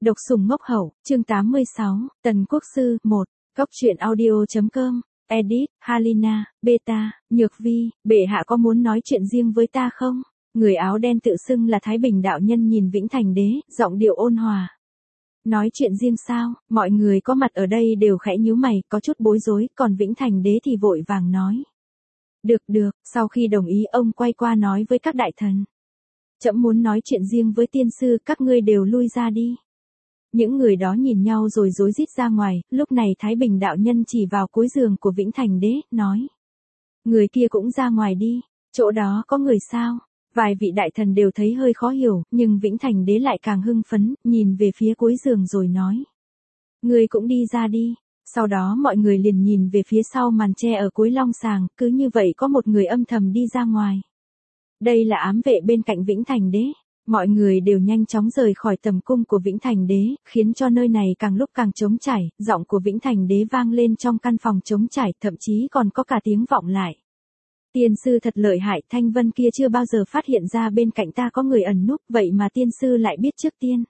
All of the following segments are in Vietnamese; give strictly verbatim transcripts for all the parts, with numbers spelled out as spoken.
Độc sủng ngốc hậu, chương tám mươi sáu, Tần Quốc Sư, một, Cóc truyện audio.com, edit, Halina, Beta, Nhược Vi, bệ hạ có muốn nói chuyện riêng với ta không? Người áo đen tự xưng là Thái Bình đạo nhân nhìn Vĩnh Thành đế, giọng điệu ôn hòa. Nói chuyện riêng sao? Mọi người có mặt ở đây đều khẽ nhíu mày, có chút bối rối, còn Vĩnh Thành đế thì vội vàng nói. Được được, sau khi đồng ý ông quay qua nói với các đại thần. Trẫm muốn nói chuyện riêng với tiên sư, các ngươi đều lui ra đi. Những người đó nhìn nhau rồi rối rít ra ngoài, lúc này Thái Bình đạo nhân chỉ vào cuối giường của Vĩnh Thành đế, nói. Người kia cũng ra ngoài đi, chỗ đó có người sao? Vài vị đại thần đều thấy hơi khó hiểu, nhưng Vĩnh Thành đế lại càng hưng phấn, nhìn về phía cuối giường rồi nói. Người cũng đi ra đi. Sau đó mọi người liền nhìn về phía sau màn tre ở cuối long sàng, cứ như vậy có một người âm thầm đi ra ngoài. Đây là ám vệ bên cạnh Vĩnh Thành đế. Mọi người đều nhanh chóng rời khỏi tầm cung của Vĩnh Thành đế, khiến cho nơi này càng lúc càng trống trải, giọng của Vĩnh Thành đế vang lên trong căn phòng trống trải, thậm chí còn có cả tiếng vọng lại. Tiên sư thật lợi hại, Thanh Vân kia chưa bao giờ phát hiện ra bên cạnh ta có người ẩn núp, vậy mà tiên sư lại biết trước tiên.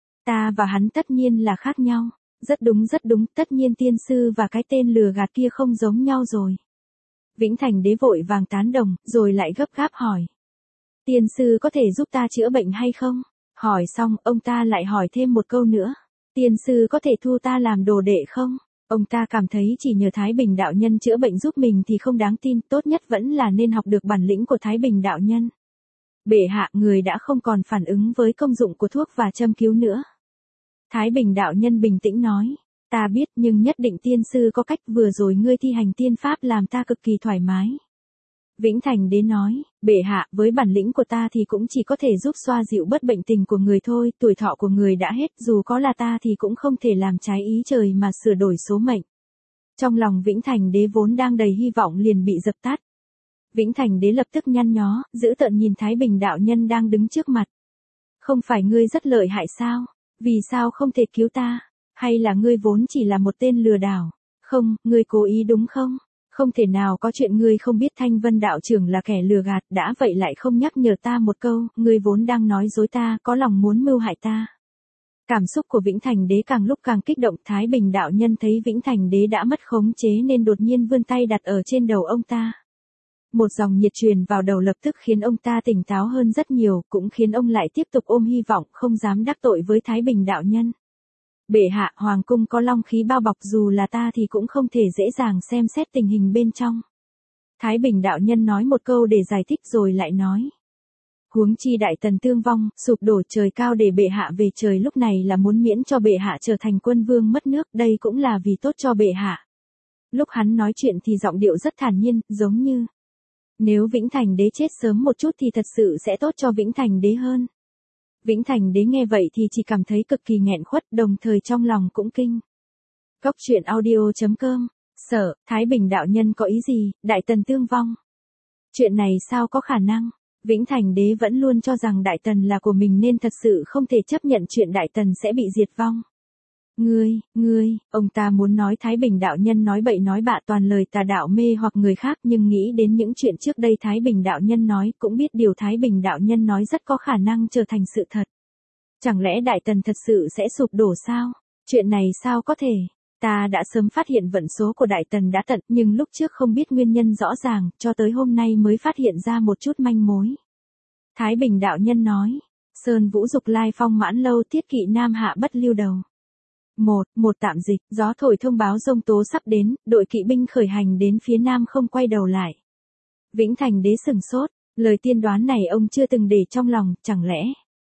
Ta và hắn tất nhiên là khác nhau. Rất đúng rất đúng, tất nhiên tiên sư và cái tên lừa gạt kia không giống nhau rồi. Vĩnh Thành đế vội vàng tán đồng, rồi lại gấp gáp hỏi. Tiên sư có thể giúp ta chữa bệnh hay không? Hỏi xong, ông ta lại hỏi thêm một câu nữa. Tiên sư có thể thu ta làm đồ đệ không? Ông ta cảm thấy chỉ nhờ Thái Bình đạo nhân chữa bệnh giúp mình thì không đáng tin, tốt nhất vẫn là nên học được bản lĩnh của Thái Bình đạo nhân. Bệ hạ, người đã không còn phản ứng với công dụng của thuốc và châm cứu nữa. Thái Bình đạo nhân bình tĩnh nói, ta biết nhưng nhất định tiên sư có cách, vừa rồi ngươi thi hành tiên pháp làm ta cực kỳ thoải mái. Vĩnh Thành đế nói, bệ hạ, với bản lĩnh của ta thì cũng chỉ có thể giúp xoa dịu bớt bệnh tình của người thôi, tuổi thọ của người đã hết, dù có là ta thì cũng không thể làm trái ý trời mà sửa đổi số mệnh. Trong lòng Vĩnh Thành đế vốn đang đầy hy vọng liền bị dập tắt. Vĩnh Thành đế lập tức nhăn nhó, dữ tợn nhìn Thái Bình đạo nhân đang đứng trước mặt. Không phải ngươi rất lợi hại sao? Vì sao không thể cứu ta? Hay là ngươi vốn chỉ là một tên lừa đảo? Không, ngươi cố ý đúng không? Không thể nào có chuyện ngươi không biết Thanh Vân đạo trưởng là kẻ lừa gạt, đã vậy lại không nhắc nhở ta một câu, ngươi vốn đang nói dối ta, có lòng muốn mưu hại ta. Cảm xúc của Vĩnh Thành đế càng lúc càng kích động, Thái Bình đạo nhân thấy Vĩnh Thành đế đã mất khống chế nên đột nhiên vươn tay đặt ở trên đầu ông ta. Một dòng nhiệt truyền vào đầu lập tức khiến ông ta tỉnh táo hơn rất nhiều, cũng khiến ông lại tiếp tục ôm hy vọng, không dám đắc tội với Thái Bình đạo nhân. Bệ hạ, hoàng cung có long khí bao bọc, dù là ta thì cũng không thể dễ dàng xem xét tình hình bên trong. Thái Bình đạo nhân nói một câu để giải thích rồi lại nói. Huống chi đại tần tương vong, sụp đổ trời cao để bệ hạ về trời, lúc này là muốn miễn cho bệ hạ trở thành quân vương mất nước, đây cũng là vì tốt cho bệ hạ. Lúc hắn nói chuyện thì giọng điệu rất thản nhiên, giống như nếu Vĩnh Thành đế chết sớm một chút thì thật sự sẽ tốt cho Vĩnh Thành đế hơn. Vĩnh Thành đế nghe vậy thì chỉ cảm thấy cực kỳ nghẹn khuất, đồng thời trong lòng cũng kinh. Cóc truyện audio.com, Sở, Thái Bình đạo nhân có ý gì, đại tần tương vong? Chuyện này sao có khả năng? Vĩnh Thành đế vẫn luôn cho rằng đại tần là của mình nên thật sự không thể chấp nhận chuyện đại tần sẽ bị diệt vong. Ngươi, ngươi, ông ta muốn nói Thái Bình đạo nhân nói bậy nói bạ toàn lời tà đạo mê hoặc người khác, nhưng nghĩ đến những chuyện trước đây Thái Bình đạo nhân nói, cũng biết điều Thái Bình đạo nhân nói rất có khả năng trở thành sự thật. Chẳng lẽ đại tần thật sự sẽ sụp đổ sao? Chuyện này sao có thể? Ta đã sớm phát hiện vận số của đại tần đã tận, nhưng lúc trước không biết nguyên nhân rõ ràng, cho tới hôm nay mới phát hiện ra một chút manh mối. Thái Bình đạo nhân nói, Sơn Vũ Dục Lai Phong Mãn Lâu Tiết Kỵ Nam Hạ Bất Lưu Đầu. Một, một tạm dịch, gió thổi thông báo giông tố sắp đến, đội kỵ binh khởi hành đến phía nam không quay đầu lại. Vĩnh Thành đế sừng sốt, lời tiên đoán này ông chưa từng để trong lòng, chẳng lẽ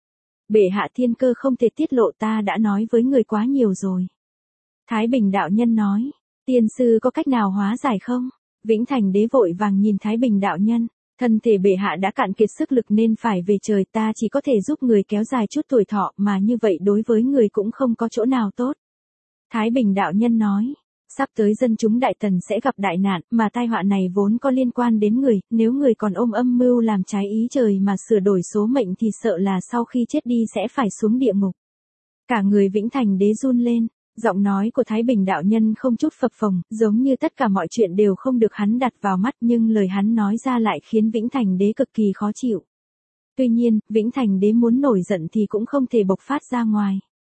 bệ hạ thiên cơ không thể tiết lộ, ta đã nói với người quá nhiều rồi. Thái Bình đạo nhân nói, tiên sư có cách nào hóa giải không? Vĩnh Thành đế vội vàng nhìn Thái Bình đạo nhân, thân thể bệ hạ đã cạn kiệt sức lực nên phải về trời, ta chỉ có thể giúp người kéo dài chút tuổi thọ, mà như vậy đối với người cũng không có chỗ nào tốt. Thái Bình đạo nhân nói, sắp tới dân chúng đại tần sẽ gặp đại nạn, mà tai họa này vốn có liên quan đến người, nếu người còn ôm âm mưu làm trái ý trời mà sửa đổi số mệnh thì sợ là sau khi chết đi sẽ phải xuống địa ngục. Cả người Vĩnh Thành đế run lên, giọng nói của Thái Bình đạo nhân không chút phập phồng, giống như tất cả mọi chuyện đều không được hắn đặt vào mắt, nhưng lời hắn nói ra lại khiến Vĩnh Thành đế cực kỳ khó chịu. Tuy nhiên, Vĩnh Thành đế muốn nổi giận thì cũng không thể bộc phát ra ngoài.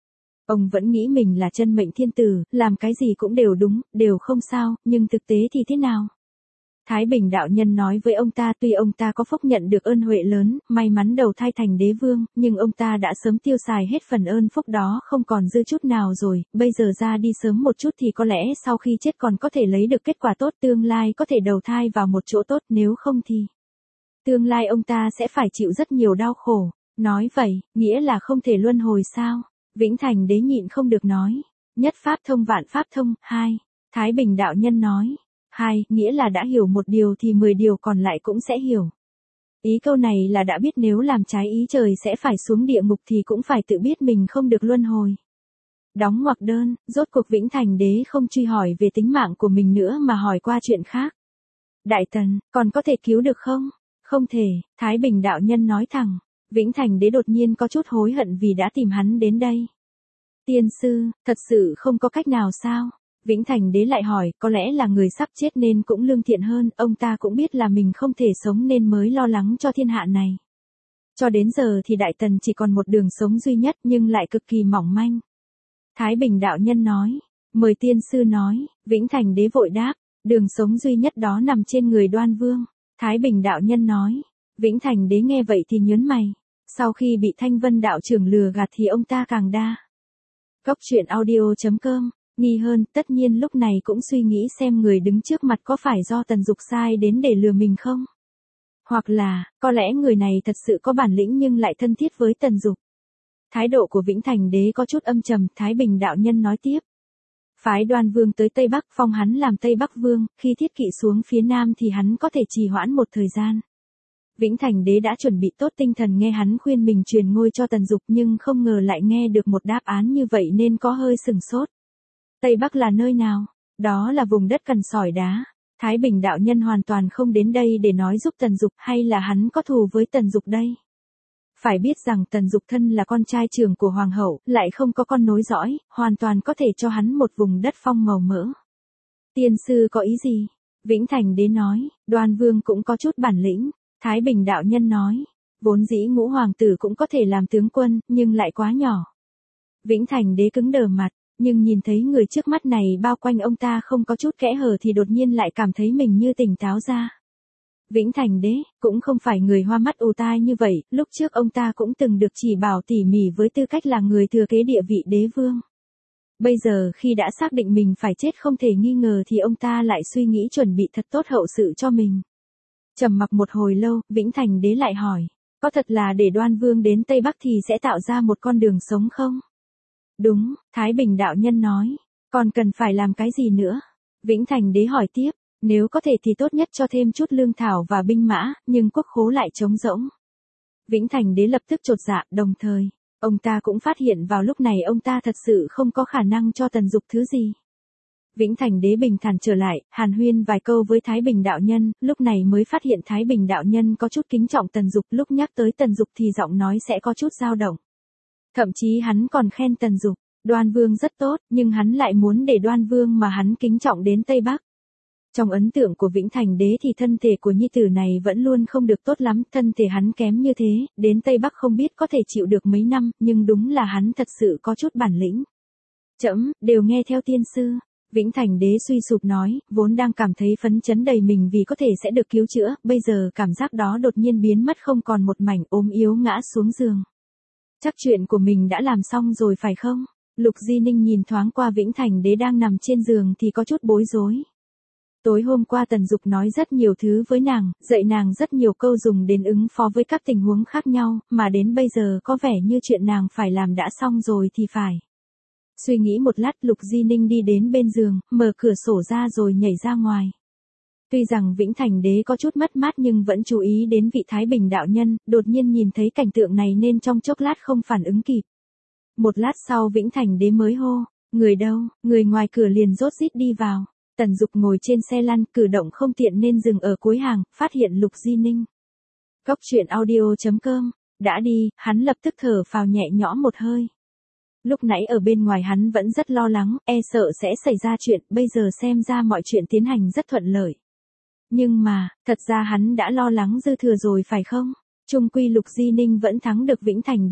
Ông vẫn nghĩ mình là chân mệnh thiên tử, làm cái gì cũng đều đúng, đều không sao, nhưng thực tế thì thế nào? Thái Bình đạo nhân nói với ông ta, tuy ông ta có phúc nhận được ơn huệ lớn, may mắn đầu thai thành đế vương, nhưng ông ta đã sớm tiêu xài hết phần ơn phúc đó, không còn dư chút nào rồi, bây giờ ra đi sớm một chút thì có lẽ sau khi chết còn có thể lấy được kết quả tốt, tương lai có thể đầu thai vào một chỗ tốt, nếu không thì tương lai ông ta sẽ phải chịu rất nhiều đau khổ. Nói vậy, nghĩa là không thể luân hồi sao? Vĩnh Thành đế nhịn không được nói. Nhất pháp thông vạn pháp thông. Hai. Thái Bình đạo nhân nói. Hai, nghĩa là đã hiểu một điều thì mười điều còn lại cũng sẽ hiểu. Ý câu này là đã biết nếu làm trái ý trời sẽ phải xuống địa ngục thì cũng phải tự biết mình không được luân hồi. Đóng ngoặc đơn, rốt cuộc Vĩnh Thành đế không truy hỏi về tính mạng của mình nữa mà hỏi qua chuyện khác. Đại tần, còn có thể cứu được không? Không thể, Thái Bình đạo nhân nói thẳng. Vĩnh Thành đế đột nhiên có chút hối hận vì đã tìm hắn đến đây. Tiên sư, thật sự không có cách nào sao? Vĩnh Thành đế lại hỏi, có lẽ là người sắp chết nên cũng lương thiện hơn, ông ta cũng biết là mình không thể sống nên mới lo lắng cho thiên hạ này. Cho đến giờ thì Đại Tần chỉ còn một đường sống duy nhất nhưng lại cực kỳ mỏng manh. Thái Bình đạo nhân nói, mời tiên sư nói, Vĩnh Thành đế vội đáp, đường sống duy nhất đó nằm trên người Đoan Vương. Thái Bình đạo nhân nói, Vĩnh Thành đế nghe vậy thì nhớn mày, sau khi bị Thanh Vân đạo trưởng lừa gạt thì ông ta càng đa. Cốc truyện audio chấm com nghi hơn, tất nhiên lúc này cũng suy nghĩ xem người đứng trước mặt có phải do Tần Dục sai đến để lừa mình không? Hoặc là, có lẽ người này thật sự có bản lĩnh nhưng lại thân thiết với Tần Dục. Thái độ của Vĩnh Thành đế có chút âm trầm, Thái Bình đạo nhân nói tiếp. Phái Đoan Vương tới Tây Bắc, phong hắn làm Tây Bắc Vương, khi thiết kỵ xuống phía Nam thì hắn có thể trì hoãn một thời gian. Vĩnh Thành đế đã chuẩn bị tốt tinh thần nghe hắn khuyên mình truyền ngôi cho Tần Dục nhưng không ngờ lại nghe được một đáp án như vậy nên có hơi sừng sốt. Tây Bắc là nơi nào? Đó là vùng đất cằn sỏi đá. Thái Bình đạo nhân hoàn toàn không đến đây để nói giúp Tần Dục hay là hắn có thù với Tần Dục đây. Phải biết rằng Tần Dục thân là con trai trưởng của Hoàng hậu, lại không có con nối dõi, hoàn toàn có thể cho hắn một vùng đất phong màu mỡ. Tiên sư có ý gì? Vĩnh Thành đế nói, Đoan Vương cũng có chút bản lĩnh. Thái Bình đạo nhân nói, vốn dĩ ngũ hoàng tử cũng có thể làm tướng quân, nhưng lại quá nhỏ. Vĩnh Thành đế cứng đờ mặt, nhưng nhìn thấy người trước mắt này bao quanh ông ta không có chút kẽ hở thì đột nhiên lại cảm thấy mình như tỉnh táo ra. Vĩnh Thành đế, cũng không phải người hoa mắt ù tai như vậy, lúc trước ông ta cũng từng được chỉ bảo tỉ mỉ với tư cách là người thừa kế địa vị đế vương. Bây giờ khi đã xác định mình phải chết không thể nghi ngờ thì ông ta lại suy nghĩ chuẩn bị thật tốt hậu sự cho mình. Trầm mặc một hồi lâu, Vĩnh Thành đế lại hỏi, có thật là để Đoan Vương đến Tây Bắc thì sẽ tạo ra một con đường sống không? Đúng, Thái Bình đạo nhân nói, còn cần phải làm cái gì nữa? Vĩnh Thành đế hỏi tiếp, nếu có thể thì tốt nhất cho thêm chút lương thảo và binh mã, nhưng quốc khố lại trống rỗng. Vĩnh Thành đế lập tức chột dạ, đồng thời, ông ta cũng phát hiện vào lúc này ông ta thật sự không có khả năng cho Tần Dục thứ gì. Vĩnh Thành đế bình thản trở lại, hàn huyên vài câu với Thái Bình đạo nhân, lúc này mới phát hiện Thái Bình đạo nhân có chút kính trọng Tần Dục, lúc nhắc tới Tần Dục thì giọng nói sẽ có chút dao động. Thậm chí hắn còn khen Tần Dục, Đoan Vương rất tốt, nhưng hắn lại muốn để Đoan Vương mà hắn kính trọng đến Tây Bắc. Trong ấn tượng của Vĩnh Thành đế thì thân thể của nhi tử này vẫn luôn không được tốt lắm, thân thể hắn kém như thế, đến Tây Bắc không biết có thể chịu được mấy năm, nhưng đúng là hắn thật sự có chút bản lĩnh. Trẫm, đều nghe theo tiên sư. Vĩnh Thành đế suy sụp nói, vốn đang cảm thấy phấn chấn đầy mình vì có thể sẽ được cứu chữa, bây giờ cảm giác đó đột nhiên biến mất không còn một mảnh, ốm yếu ngã xuống giường. Chắc chuyện của mình đã làm xong rồi phải không? Lục Di Ninh nhìn thoáng qua Vĩnh Thành đế đang nằm trên giường thì có chút bối rối. Tối hôm qua Tần Dục nói rất nhiều thứ với nàng, dạy nàng rất nhiều câu dùng đến ứng phó với các tình huống khác nhau, mà đến bây giờ có vẻ như chuyện nàng phải làm đã xong rồi thì phải. Suy nghĩ một lát, Lục Di Ninh đi đến bên giường, mở cửa sổ ra rồi nhảy ra ngoài. Tuy rằng Vĩnh Thành đế có chút mất mát nhưng vẫn chú ý đến vị Thái Bình đạo nhân, đột nhiên nhìn thấy cảnh tượng này nên trong chốc lát không phản ứng kịp. Một lát sau Vĩnh Thành đế mới hô, người đâu, người ngoài cửa liền rốt rít đi vào. Tần Dục ngồi trên xe lăn, cử động không tiện nên dừng ở cuối hàng, phát hiện Lục Di Ninh. Cốc truyện audio chấm com, đã đi, hắn lập tức thở phào nhẹ nhõm một hơi. Lúc nãy ở bên ngoài hắn vẫn rất lo lắng, e sợ sẽ xảy ra chuyện, bây giờ xem ra mọi chuyện tiến hành rất thuận lợi. Nhưng mà, thật ra hắn đã lo lắng dư thừa rồi phải không? Chung quy Lục Di Ninh vẫn thắng được Vĩnh Thành đế.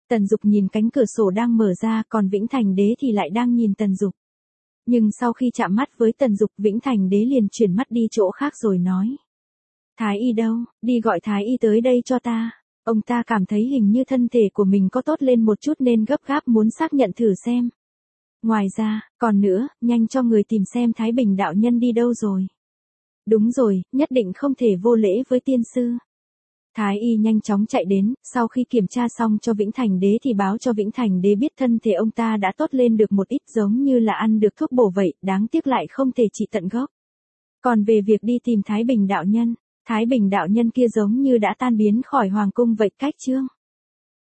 Tần Dục nhìn cánh cửa sổ đang mở ra, còn Vĩnh Thành Đế thì lại đang nhìn Tần Dục. Nhưng sau khi chạm mắt với Tần Dục, Vĩnh Thành Đế liền chuyển mắt đi chỗ khác rồi nói. Thái y đâu, đi gọi Thái y tới đây cho ta. Ông ta cảm thấy hình như thân thể của mình có tốt lên một chút nên gấp gáp muốn xác nhận thử xem. Ngoài ra, còn nữa, nhanh cho người tìm xem Thái Bình đạo nhân đi đâu rồi. Đúng rồi, nhất định không thể vô lễ với tiên sư. Thái y nhanh chóng chạy đến, sau khi kiểm tra xong cho Vĩnh Thành Đế thì báo cho Vĩnh Thành Đế biết thân thể ông ta đã tốt lên được một ít, giống như là ăn được thuốc bổ vậy, đáng tiếc lại không thể trị tận gốc. Còn về việc đi tìm Thái Bình đạo nhân, Thái Bình đạo nhân kia giống như đã tan biến khỏi hoàng cung vậy. Cách chương